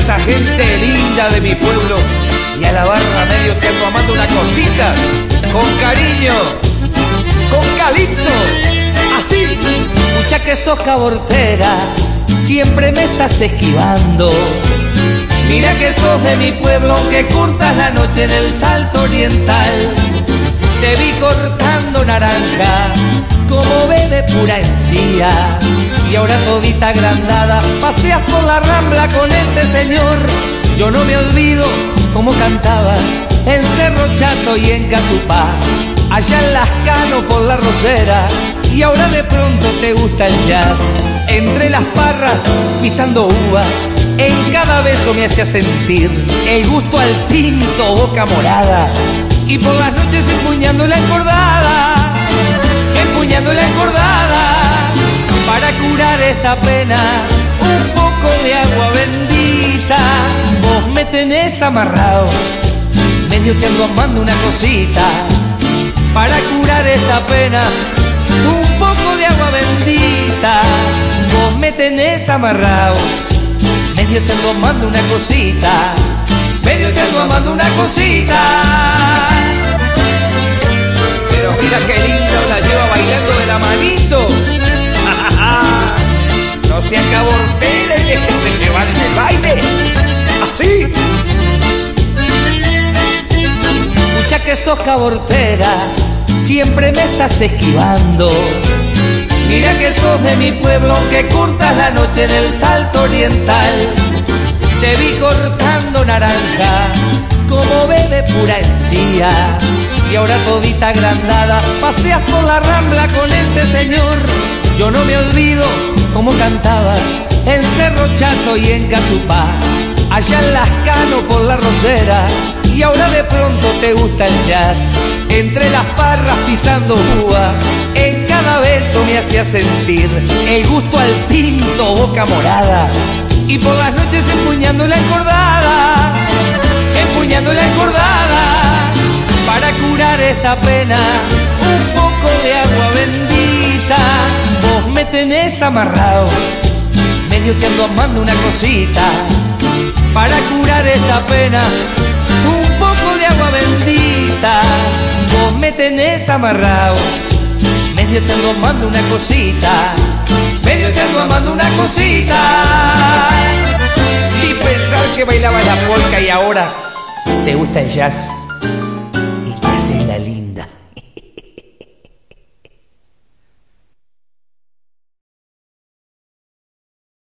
esa gente linda de mi pueblo. Y a la barra medio te ando amando una cosita, con cariño, con calipso, así. Escucha que sos cabortera, siempre me estás esquivando. Mira que sos de mi pueblo, que curtas la noche en el Salto Oriental. Te vi cortando naranja, como bebé pura encía. Y ahora todita agrandada, paseas por la Rambla con ese señor. Yo no me olvido cómo cantabas en Cerro Chato y en Casupá, allá en Las Cano por la Rosera. Y ahora de pronto te gusta el jazz, entre las parras pisando uva. En cada beso me hacía sentir el gusto al tinto, boca morada. Y por las noches empuñando la encordada, empuñando la encordada, para curar esta pena, un poco de agua bendita. Vos me tenés amarrado, medio te ando amando una cosita, para curar esta pena, un poco de agua bendita. Vos me tenés amarrado, medio te ando amando una cosita, medio te ando amando una cosita. Pero mira qué lindo la lleva bailando de la manito. No se cabortera y déjese llevar el baile. Así. Escucha que sos cabortera, siempre me estás esquivando. Mira que sos de mi pueblo, que curtas la noche en el Salto Oriental. Te vi cortando naranja, como bebé pura encía. Y ahora todita agrandada, paseas por la Rambla con ese señor. Yo no me olvido cómo cantabas en Cerro Chato y en Casupá, allá en Las Cano por la Rosera. Y ahora de pronto te gusta el jazz, entre las parras pisando uva. En cada beso me hacía sentir el gusto al tinto, boca morada. Y por las noches empuñando la encordada, empuñando la encordada, para curar esta pena, un poco de agua bendita. Vos me tenés amarrado, medio te ando amando una cosita, para curar esta pena, un poco de agua bendita. Vos me tenés amarrado, medio te ando amando una cosita, medio te ando amando una cosita. Y pensar que bailaba la polka y ahora te gusta el jazz.